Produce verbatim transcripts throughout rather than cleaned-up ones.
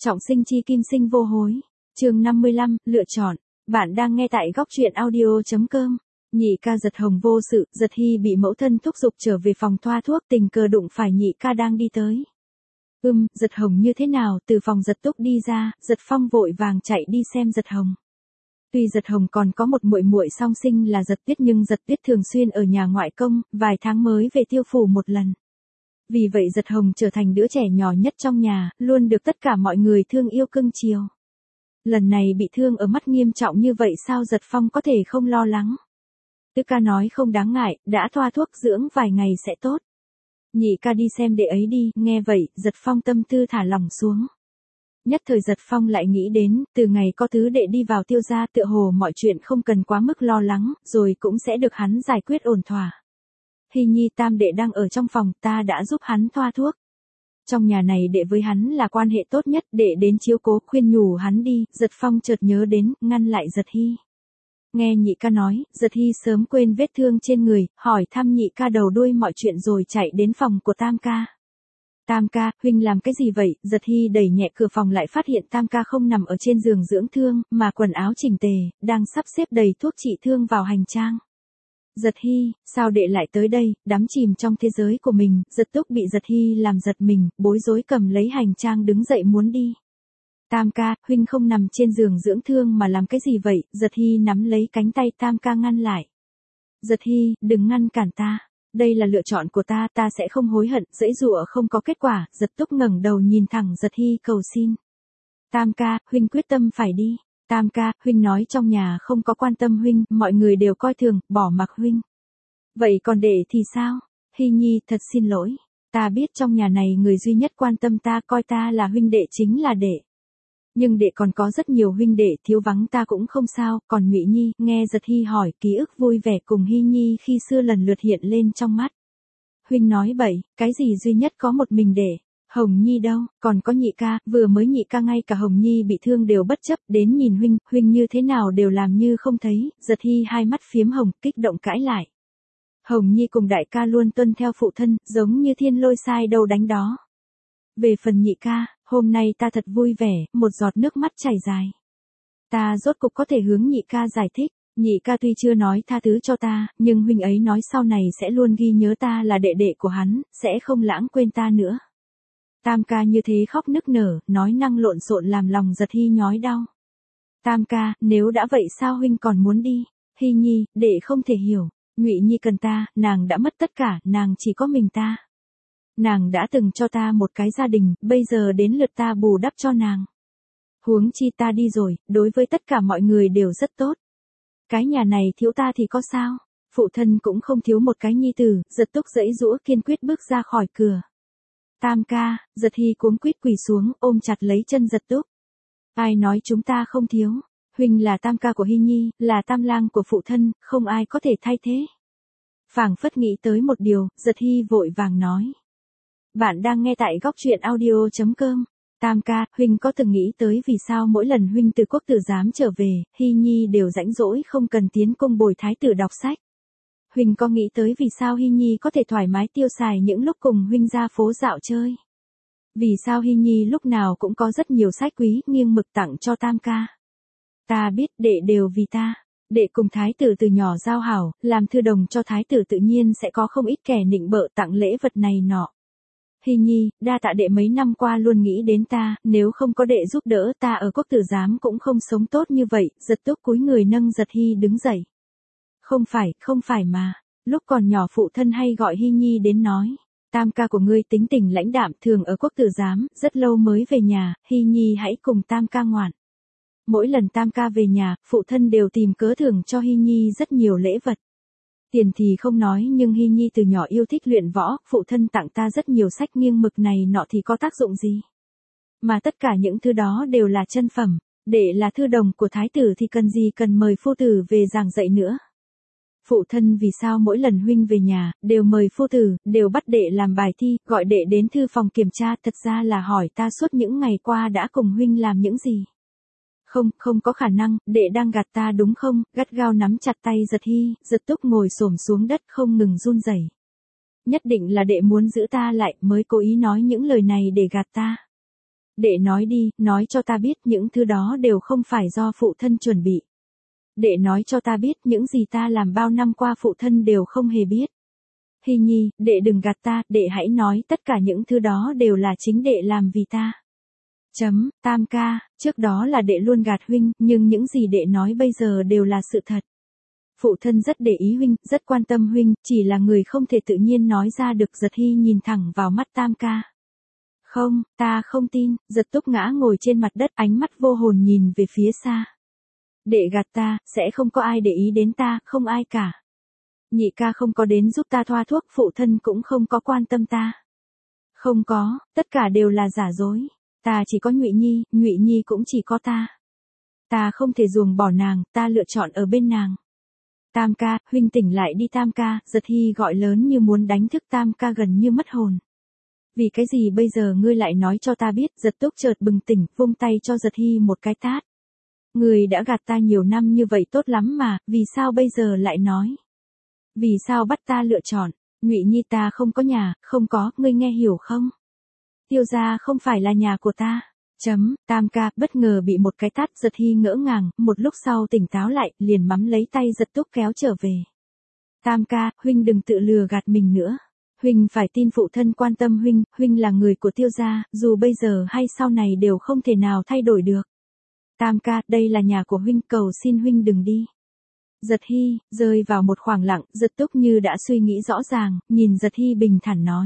Trọng sinh chi kim sinh vô hối. Chương năm mươi lăm, lựa chọn. Bạn đang nghe tại góc truyện audio chấm com. Nhị ca Giật Hồng vô sự, Giật Hy bị mẫu thân thúc giục trở về phòng thoa thuốc, tình cờ đụng phải nhị ca đang đi tới. Ưm, Giật Hồng như thế nào? Từ phòng Giật Túc đi ra, Giật Phong vội vàng chạy đi xem Giật Hồng. Tuy Giật Hồng còn có một muội muội song sinh là Giật Tuyết, nhưng Giật Tuyết thường xuyên ở nhà ngoại công, vài tháng mới về Tiêu phủ một lần. Vì vậy Giật Hồng trở thành đứa trẻ nhỏ nhất trong nhà, luôn được tất cả mọi người thương yêu cưng chiều. Lần này bị thương ở mắt nghiêm trọng như vậy, sao Giật Phong có thể không lo lắng? Tứ ca nói không đáng ngại, đã thoa thuốc dưỡng vài ngày sẽ tốt. Nhị ca đi xem đệ ấy đi. Nghe vậy, Giật Phong tâm tư thả lỏng xuống. Nhất thời Giật Phong lại nghĩ đến, từ ngày có tứ đệ đi vào Tiêu gia, tựa hồ mọi chuyện không cần quá mức lo lắng, rồi cũng sẽ được hắn giải quyết ổn thỏa. Hy Nhi tam đệ đang ở trong phòng, ta đã giúp hắn thoa thuốc. Trong nhà này đệ với hắn là quan hệ tốt nhất, đệ đến chiếu cố khuyên nhủ hắn đi. Giật Phong chợt nhớ đến, ngăn lại Giật Hy. Nghe nhị ca nói, Giật Hy sớm quên vết thương trên người, hỏi thăm nhị ca đầu đuôi mọi chuyện rồi chạy đến phòng của tam ca. Tam ca, huynh làm cái gì vậy? Giật Hy đẩy nhẹ cửa phòng lại phát hiện tam ca không nằm ở trên giường dưỡng thương, mà quần áo chỉnh tề, đang sắp xếp đầy thuốc trị thương vào hành trang. Giật Hy, sao đệ lại tới đây? Đắm chìm trong thế giới của mình, Giật Túc bị Giật Hy làm giật mình, bối rối cầm lấy hành trang đứng dậy muốn đi. Tam ca, huynh không nằm trên giường dưỡng thương mà làm cái gì vậy? Giật Hy nắm lấy cánh tay tam ca ngăn lại. Giật Hy, đừng ngăn cản ta. Đây là lựa chọn của ta, ta sẽ không hối hận. Giãy giụa không có kết quả. Giật Túc ngẩng đầu nhìn thẳng Giật Hy cầu xin. Tam ca, huynh quyết tâm phải đi. Tam ca, huynh nói trong nhà không có quan tâm huynh, mọi người đều coi thường, bỏ mặc huynh. Vậy còn đệ thì sao? Hy Nhi, thật xin lỗi. Ta biết trong nhà này người duy nhất quan tâm ta, coi ta là huynh đệ chính là đệ. Nhưng đệ còn có rất nhiều huynh đệ, thiếu vắng ta cũng không sao. Còn Ngụy Nhi, nghe Giật Hy hỏi, ký ức vui vẻ cùng Hy Nhi khi xưa lần lượt hiện lên trong mắt. Huynh nói bậy, cái gì duy nhất có một mình đệ? Hồng Nhi đâu? Còn có nhị ca, vừa mới nhị ca ngay cả Hồng Nhi bị thương đều bất chấp, đến nhìn huynh, huynh như thế nào đều làm như không thấy. Giật Hy hai mắt phiếm hồng, kích động cãi lại. Hồng Nhi cùng đại ca luôn tuân theo phụ thân, giống như thiên lôi sai đâu đánh đó. Về phần nhị ca, hôm nay ta thật vui vẻ, một giọt nước mắt chảy dài. Ta rốt cục có thể hướng nhị ca giải thích. Nhị ca tuy chưa nói tha thứ cho ta, nhưng huynh ấy nói sau này sẽ luôn ghi nhớ ta là đệ đệ của hắn, sẽ không lãng quên ta nữa. Tam ca như thế khóc nức nở, nói năng lộn xộn làm lòng Giật Hy nhói đau. Tam ca, nếu đã vậy sao huynh còn muốn đi? Hy Nhi, đệ không thể hiểu. Ngụy Nhi cần ta, nàng đã mất tất cả, nàng chỉ có mình ta. Nàng đã từng cho ta một cái gia đình, bây giờ đến lượt ta bù đắp cho nàng. Huống chi ta đi rồi, đối với tất cả mọi người đều rất tốt. Cái nhà này thiếu ta thì có sao? Phụ thân cũng không thiếu một cái nhi tử. Giật Túc giãy giũa kiên quyết bước ra khỏi cửa. Tam ca, Giật Hy cuống quýt quỳ xuống, ôm chặt lấy chân Giật Túc. Ai nói chúng ta không thiếu? Huynh là tam ca của Hy Nhi, là tam lang của phụ thân, không ai có thể thay thế. Phảng phất nghĩ tới một điều, Giật Hy vội vàng nói. Bạn đang nghe tại góc truyện audio chấm com. Tam ca, huynh có từng nghĩ tới vì sao mỗi lần huynh từ quốc tử giám trở về, Hy Nhi đều rãnh rỗi không cần tiến cung bồi thái tử đọc sách? Huynh có nghĩ tới vì sao Hy Nhi có thể thoải mái tiêu xài những lúc cùng huynh ra phố dạo chơi? Vì sao Hy Nhi lúc nào cũng có rất nhiều sách quý nghiêng mực tặng cho tam ca? Ta biết đệ đều vì ta. Đệ cùng thái tử từ nhỏ giao hảo, làm thư đồng cho thái tử tự nhiên sẽ có không ít kẻ nịnh bợ tặng lễ vật này nọ. Hy Nhi, đa tạ đệ mấy năm qua luôn nghĩ đến ta, nếu không có đệ giúp đỡ ta ở quốc tử giám cũng không sống tốt như vậy. Giật Túc cúi người nâng Giật Hy đứng dậy. Không phải, không phải mà. Lúc còn nhỏ phụ thân hay gọi Hy Nhi đến nói. Tam ca của ngươi tính tình lãnh đạm, thường ở quốc tử giám, rất lâu mới về nhà, Hy Nhi hãy cùng tam ca ngoạn. Mỗi lần tam ca về nhà, phụ thân đều tìm cớ thưởng cho Hy Nhi rất nhiều lễ vật. Tiền thì không nói, nhưng Hy Nhi từ nhỏ yêu thích luyện võ, phụ thân tặng ta rất nhiều sách nghiêng mực này nọ thì có tác dụng gì? Mà tất cả những thứ đó đều là chân phẩm, đệ là thư đồng của thái tử thì cần gì cần mời phu tử về giảng dạy nữa. Phụ thân vì sao mỗi lần huynh về nhà, đều mời phu tử, đều bắt đệ làm bài thi, gọi đệ đến thư phòng kiểm tra, thật ra là hỏi ta suốt những ngày qua đã cùng huynh làm những gì? Không, không có khả năng, đệ đang gạt ta đúng không? Gắt gao nắm chặt tay Giật Hy, Giật Túc ngồi xổm xuống đất không ngừng run rẩy. Nhất định là đệ muốn giữ ta lại, mới cố ý nói những lời này để gạt ta. Đệ nói đi, nói cho ta biết những thứ đó đều không phải do phụ thân chuẩn bị. Đệ nói cho ta biết những gì ta làm bao năm qua phụ thân đều không hề biết. Hy Nhi, đệ đừng gạt ta, đệ hãy nói tất cả những thứ đó đều là chính đệ làm vì ta. Chấm, Tam ca, trước đó là đệ luôn gạt huynh, nhưng những gì đệ nói bây giờ đều là sự thật. Phụ thân rất để ý huynh, rất quan tâm huynh, chỉ là người không thể tự nhiên nói ra được. Giật Hy nhìn thẳng vào mắt Tam ca. Không, ta không tin. Giật Túc ngã ngồi trên mặt đất, ánh mắt vô hồn nhìn về phía xa. Đệ gạt ta, sẽ không có ai để ý đến ta, không ai cả. Nhị ca không có đến giúp ta thoa thuốc, phụ thân cũng không có quan tâm ta. Không có, tất cả đều là giả dối. Ta chỉ có Nhụy Nhi, Nhụy Nhi cũng chỉ có ta. Ta không thể ruồng bỏ nàng, ta lựa chọn ở bên nàng. Tam ca, huynh tỉnh lại đi Tam ca. Giật Hy gọi lớn như muốn đánh thức Tam ca gần như mất hồn. Vì cái gì bây giờ ngươi lại nói cho ta biết? Giật Túc chợt bừng tỉnh, vung tay cho Giật Hy một cái tát. Ngươi đã gạt ta nhiều năm như vậy tốt lắm mà, vì sao bây giờ lại nói? Vì sao bắt ta lựa chọn? Nhụy Nhi ta không có nhà, không có, ngươi nghe hiểu không? Tiêu gia không phải là nhà của ta. Chấm, Tam ca, bất ngờ bị một cái tát. Giật Hy ngỡ ngàng, một lúc sau tỉnh táo lại, liền mắm lấy tay Giật Túc kéo trở về. Tam ca, huynh đừng tự lừa gạt mình nữa. Huynh phải tin phụ thân quan tâm huynh, huynh là người của Tiêu gia, dù bây giờ hay sau này đều không thể nào thay đổi được. Tam ca, đây là nhà của huynh, cầu xin huynh đừng đi. Giật Hy, rơi vào một khoảng lặng, Giật Túc như đã suy nghĩ rõ ràng, nhìn Giật Hy bình thản nói.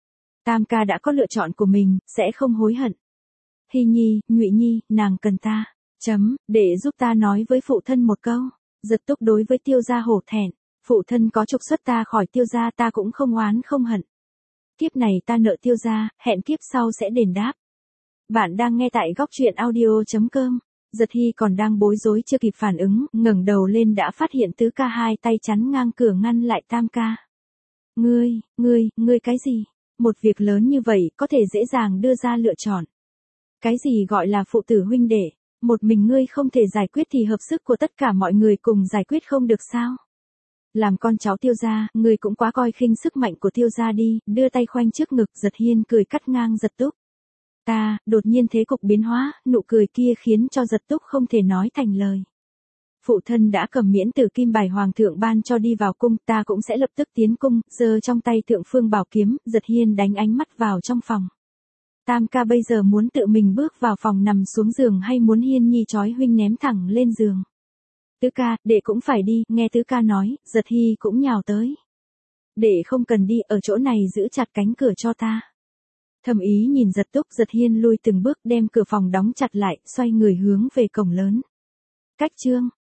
Tam ca đã có lựa chọn của mình, sẽ không hối hận. Hy Nhi, Nhụy Nhi, nàng cần ta. Chấm, để giúp ta nói với phụ thân một câu. Giật Túc đối với Tiêu gia hổ thẹn. Phụ thân có trục xuất ta khỏi Tiêu gia ta cũng không oán không hận. Kiếp này ta nợ Tiêu gia, hẹn kiếp sau sẽ đền đáp. Bạn đang nghe tại góc truyện audio chấm com. Giật Hy còn đang bối rối chưa kịp phản ứng, ngẩng đầu lên đã phát hiện Tứ ca hai tay chắn ngang cửa ngăn lại Tam ca. Ngươi, ngươi, ngươi cái gì? Một việc lớn như vậy có thể dễ dàng đưa ra lựa chọn. Cái gì gọi là phụ tử huynh đệ? Một mình ngươi không thể giải quyết thì hợp sức của tất cả mọi người cùng giải quyết không được sao? Làm con cháu Tiêu gia, ngươi cũng quá coi khinh sức mạnh của Tiêu gia đi. Đưa tay khoanh trước ngực, Giật Hiên cười cắt ngang Giật Túc. Ta, đột nhiên thế cục biến hóa, nụ cười kia khiến cho Giật Túc không thể nói thành lời. Phụ thân đã cầm miễn tử kim bài hoàng thượng ban cho đi vào cung, ta cũng sẽ lập tức tiến cung. Giơ trong tay thượng phương bảo kiếm, Giật Hiên đánh ánh mắt vào trong phòng. Tam ca bây giờ muốn tự mình bước vào phòng nằm xuống giường hay muốn Hiên Nhi trói huynh ném thẳng lên giường? Tứ ca, đệ cũng phải đi. Nghe Tứ ca nói, Giật Hy cũng nhào tới. Đệ không cần đi, ở chỗ này giữ chặt cánh cửa cho ta. Thầm ý nhìn Giật Túc. Giật Hiên lui từng bước đem cửa phòng đóng chặt lại, xoay người hướng về cổng lớn. Cách chương